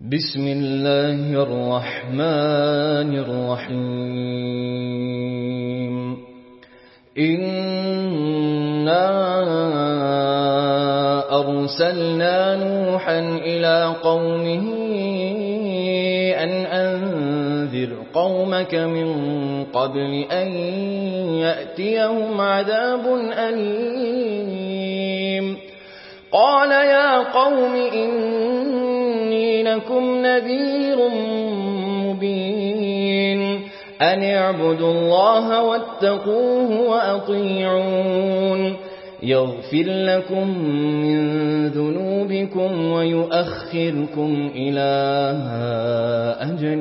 بسم الله الرحمن الرحيم إنا أرسلنا نوحا إلى قومه أن أنذر قومك من قبل أن يأتيهم عذاب أليم قال يا قوم إني لكم نذير مبين أن اعبدوا الله واتقوه وأطيعون يغفر لكم من ذنوبكم ويؤخركم إلى أجل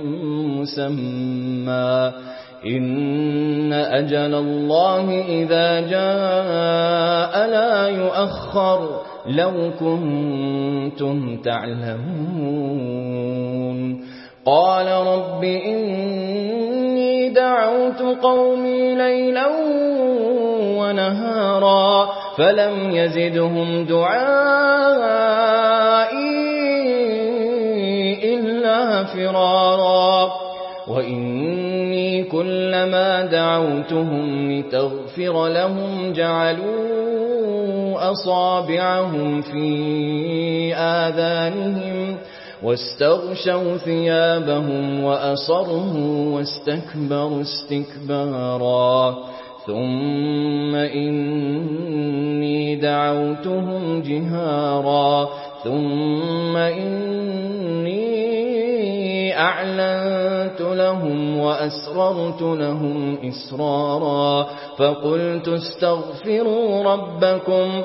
مسمى إن أجل الله إذا جاء لا يؤخر لو كنتم تعلمون قال رب إني دعوت قومي ليلا ونهارا فلم يزدهم دعائي إلا فرارا وإني كلما دعوتهم لتغفر لهم جعلوا أصابعهم في آذانهم واستغشوا ثيابهم وأصروا واستكبروا استكبارا ثم إني دعوتهم جهارا ثم إني أعلنت لهم وأسررت لهم إسرارا فقلت استغفروا ربكم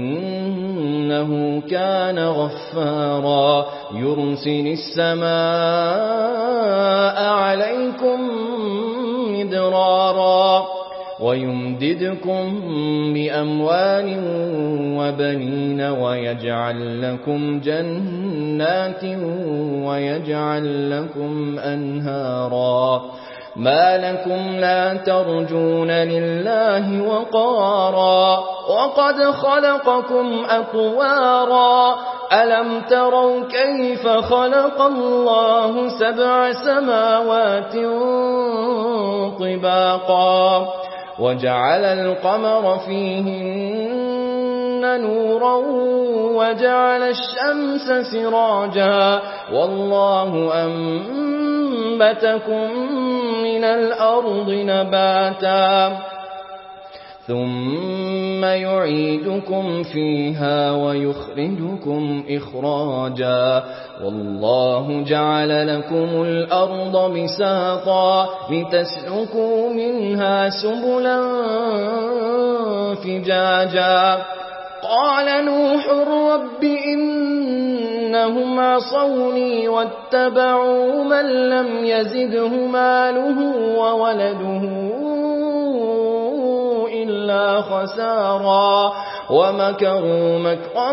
إنه كان غفارا يرسل السماء عليكم مدرارا ويمددكم بأموال وبنين ويجعل لكم جنات ويجعل لكم أنهارا ما لكم لا ترجون لله وقارا وقد خلقكم أطوارا ألم تروا كيف خلق الله 7 سماوات طباقا وجعل القمر فيهن نورا وجعل الشمس سراجا والله أنبتكم من الأرض نباتا ثم يعيدكم فيها ويخرجكم إخراجا والله جعل لكم الأرض بساطا لتسلكوا منها سبلا فجاجا قال نوح رب إنهم عصوني واتبعوا من لم يزده ماله وولده إلا خسارا ومكروا مكرا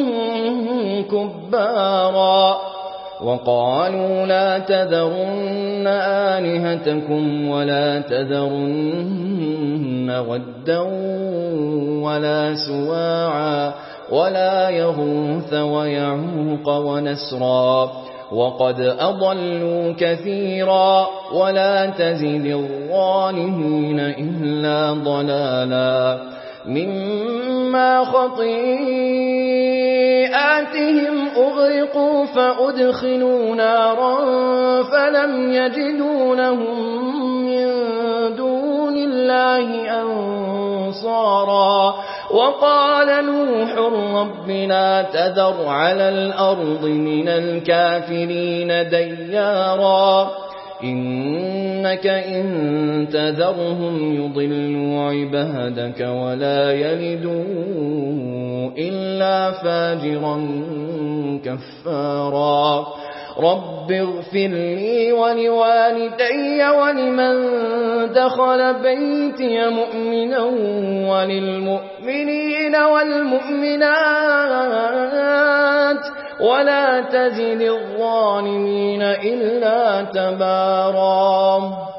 كبارا وقالوا لا تذرن آلهتكم ولا تذرن ودا ولا سواعا ولا يغوث ويعوق ونسرا وقد أضلوا كثيرا ولا تزد الظالمين إلا ضلالا مما خطيئاتهم أغرقوا فأدخلوا نارا فلم يجدوا لهم من دون الله أنصارا وقال نوح رب لا تذر على الأرض من الكافرين ديارا إنك إن تذرهم يضلوا عبادك ولا يلدوا إلا فاجرا كفارا رب اغفر لي ولوالدي ولمن دخل بيتي مؤمنا وللمؤمنين والمؤمنات ولا تزد الظالمين إلا تبارا